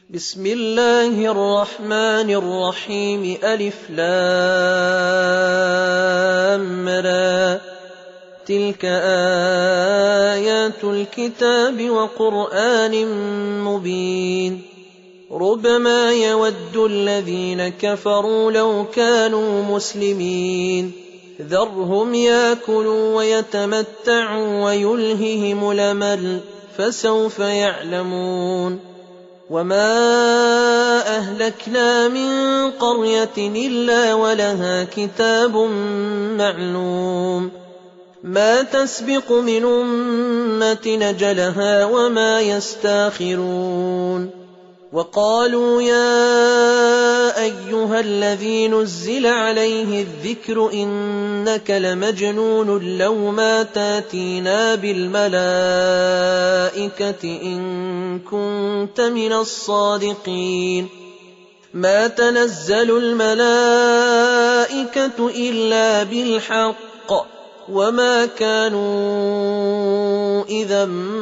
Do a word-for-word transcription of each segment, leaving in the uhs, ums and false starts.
بسم الله الرحمن الرحيم ألف لام را تلك آيات الكتاب وقرآن مبين ربما يود الذين كفروا لو كانوا مسلمين ذرهم يأكلوا ويتمتعوا ويلههم الأمل فسوف يعلمون وما أهلكنا من قرية إلا ولها كتاب معلوم ما تسبق من أمة نجلها وما يستاخرون وقالوا يا أيها الذي نزل عليه الذكر إنك لمجنون لو ما تاتينا بالملائكة إن كنت من الصادقين ما تنزل الملائكة إلا بالحق وما كانوا إذا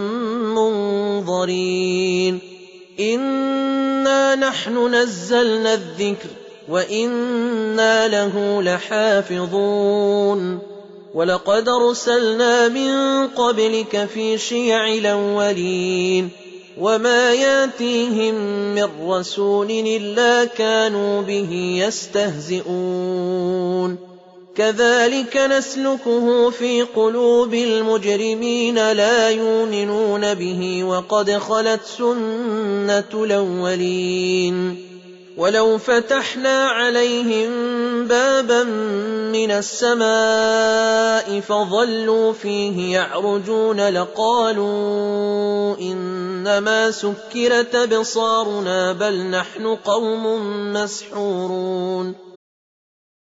منظرين إنا نحن نزلنا الذكر وإنا له لحافظون ولقد أرسلنا من قبلك في شيع الأولين وما ياتيهم من رسول إلا كانوا به يستهزئون كذلك نسلكه في قلوب المجرمين لا يؤمنون به وقد خلت سنة الأولين ولو فتحنا عليهم بابا من السماء فظلوا فيه يعرجون لقالوا إنما سكرت أبصارنا بل نحن قوم مسحورون